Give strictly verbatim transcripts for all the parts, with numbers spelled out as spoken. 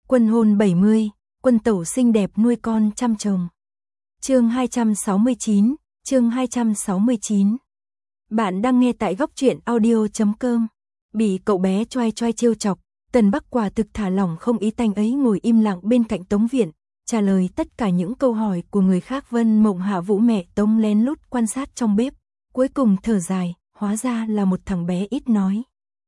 Quân hôn bảy mươi, quân tẩu xinh đẹp nuôi con chăm chồng. Chương hai trăm sáu mươi chín, chương hai trăm sáu mươi chín. Bạn đang nghe tại góc truyện audio chấm com. Bị cậu bé choai choai trêu chọc, Tần Bắc quả thực thả lỏng không ý tanh ấy, ngồi im lặng bên cạnh Tống Viện, trả lời tất cả những câu hỏi của người khác. Vân Mộng Hạ Vũ mẹ Tống lén lút quan sát trong bếp, cuối cùng thở dài, hóa ra là một thằng bé ít nói.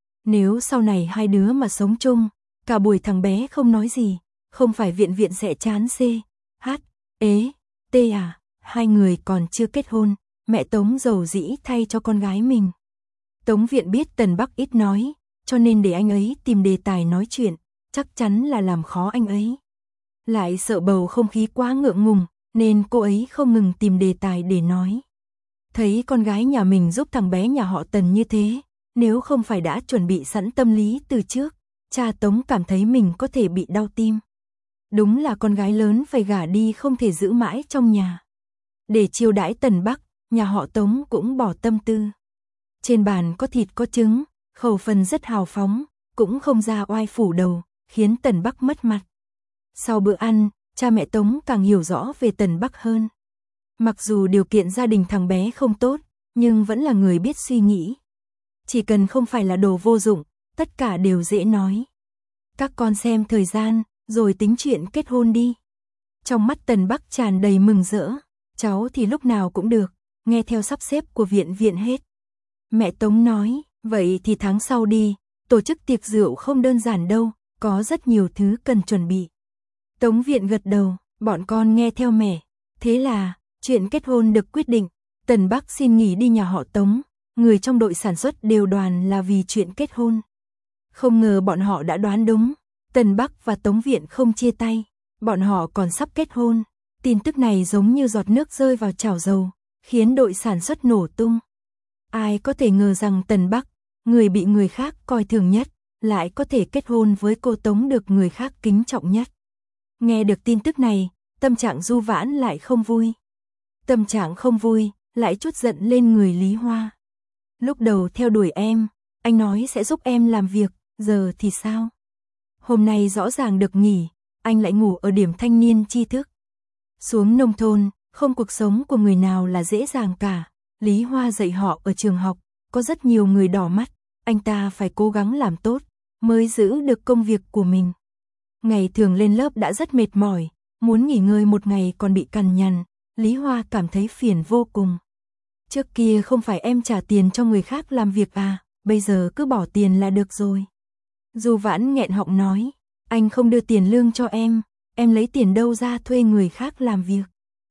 Nếu sau này hai đứa mà sống chung, cả buổi thằng bé không nói gì, không phải Viện Viện sẽ chán c, h, ế, t à, hai người còn chưa kết hôn, mẹ Tống dầu dĩ thay cho con gái mình. Tống Viện biết Tần Bắc ít nói, cho nên để anh ấy tìm đề tài nói chuyện, chắc chắn là làm khó anh ấy. Lại sợ bầu không khí quá ngượng ngùng, nên cô ấy không ngừng tìm đề tài để nói. Thấy con gái nhà mình giúp thằng bé nhà họ Tần như thế, nếu không phải đã chuẩn bị sẵn tâm lý từ trước, cha Tống cảm thấy mình có thể bị đau tim. Đúng là con gái lớn phải gả đi không thể giữ mãi trong nhà. Để chiêu đãi Tần Bắc, nhà họ Tống cũng bỏ tâm tư. Trên bàn có thịt có trứng, khẩu phần rất hào phóng, cũng không ra oai phủ đầu, khiến Tần Bắc mất mặt. Sau bữa ăn, cha mẹ Tống càng hiểu rõ về Tần Bắc hơn. Mặc dù điều kiện gia đình thằng bé không tốt, nhưng vẫn là người biết suy nghĩ. Chỉ cần không phải là đồ vô dụng, tất cả đều dễ nói. Các con xem thời gian, rồi tính chuyện kết hôn đi. Trong mắt Tần Bắc tràn đầy mừng rỡ, cháu thì lúc nào cũng được, nghe theo sắp xếp của Viện Viện hết. Mẹ Tống nói, vậy thì tháng sau đi, tổ chức tiệc rượu không đơn giản đâu, có rất nhiều thứ cần chuẩn bị. Tống Viện gật đầu, bọn con nghe theo mẹ. Thế là, chuyện kết hôn được quyết định, Tần Bắc xin nghỉ đi nhà họ Tống, người trong đội sản xuất đều đoàn là vì chuyện kết hôn. Không ngờ bọn họ đã đoán đúng, Tần Bắc và Tống Viện không chia tay, bọn họ còn sắp kết hôn. Tin tức này giống như giọt nước rơi vào chảo dầu, khiến đội sản xuất nổ tung. Ai có thể ngờ rằng Tần Bắc, người bị người khác coi thường nhất, lại có thể kết hôn với cô Tống được người khác kính trọng nhất. Nghe được tin tức này, tâm trạng Du Vãn lại không vui. Tâm trạng không vui, lại chút giận lên người Lý Hoa. Lúc đầu theo đuổi em, anh nói sẽ giúp em làm việc, giờ thì sao? Hôm nay rõ ràng được nghỉ, anh lại ngủ ở điểm thanh niên tri thức. Xuống nông thôn, không cuộc sống của người nào là dễ dàng cả. Lý Hoa dạy họ ở trường học, có rất nhiều người đỏ mắt, anh ta phải cố gắng làm tốt, mới giữ được công việc của mình. Ngày thường lên lớp đã rất mệt mỏi, muốn nghỉ ngơi một ngày còn bị cằn nhằn, Lý Hoa cảm thấy phiền vô cùng. Trước kia không phải em trả tiền cho người khác làm việc à, bây giờ cứ bỏ tiền là được rồi. Du Vãn nghẹn họng nói, anh không đưa tiền lương cho em, em lấy tiền đâu ra thuê người khác làm việc.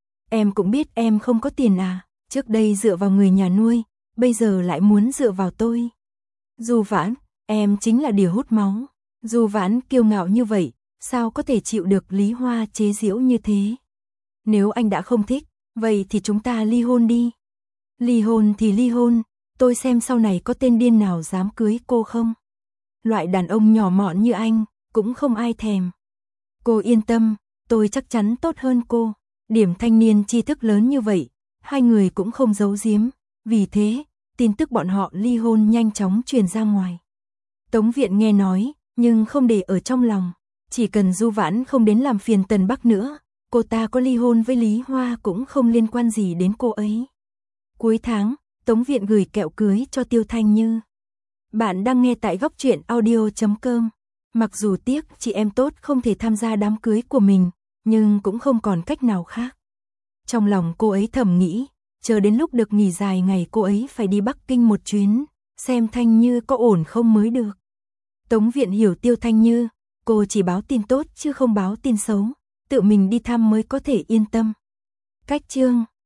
Em cũng biết em không có tiền à, trước đây dựa vào người nhà nuôi, bây giờ lại muốn dựa vào tôi. Du Vãn, em chính là đỉa hút máu. Du Vãn kiêu ngạo như vậy, sao có thể chịu được Lý Hoa chế giễu như thế? Nếu anh đã không thích, vậy thì chúng ta ly hôn đi. Ly hôn thì ly hôn, tôi xem sau này có tên điên nào dám cưới cô không? Loại đàn ông nhỏ mọn như anh, cũng không ai thèm. Cô yên tâm, tôi chắc chắn tốt hơn cô. Điểm thanh niên tri thức lớn như vậy, hai người cũng không giấu giếm. Vì thế, tin tức bọn họ ly hôn nhanh chóng truyền ra ngoài. Tống Viện nghe nói, nhưng không để ở trong lòng. Chỉ cần Du Vãn không đến làm phiền Tần Bắc nữa, cô ta có ly hôn với Lý Hoa cũng không liên quan gì đến cô ấy. Cuối tháng, Tống Viện gửi kẹo cưới cho Tiêu Thanh Như. Bạn đang nghe tại góc truyện audio chấm com. Mặc dù tiếc chị em tốt không thể tham gia đám cưới của mình, nhưng cũng không còn cách nào khác. Trong lòng cô ấy thầm nghĩ, chờ đến lúc được nghỉ dài ngày cô ấy phải đi Bắc Kinh một chuyến, xem Thanh Như có ổn không mới được. Tống Viện hiểu Tiêu Thanh Như, cô chỉ báo tin tốt chứ không báo tin xấu, tự mình đi thăm mới có thể yên tâm. Cách chương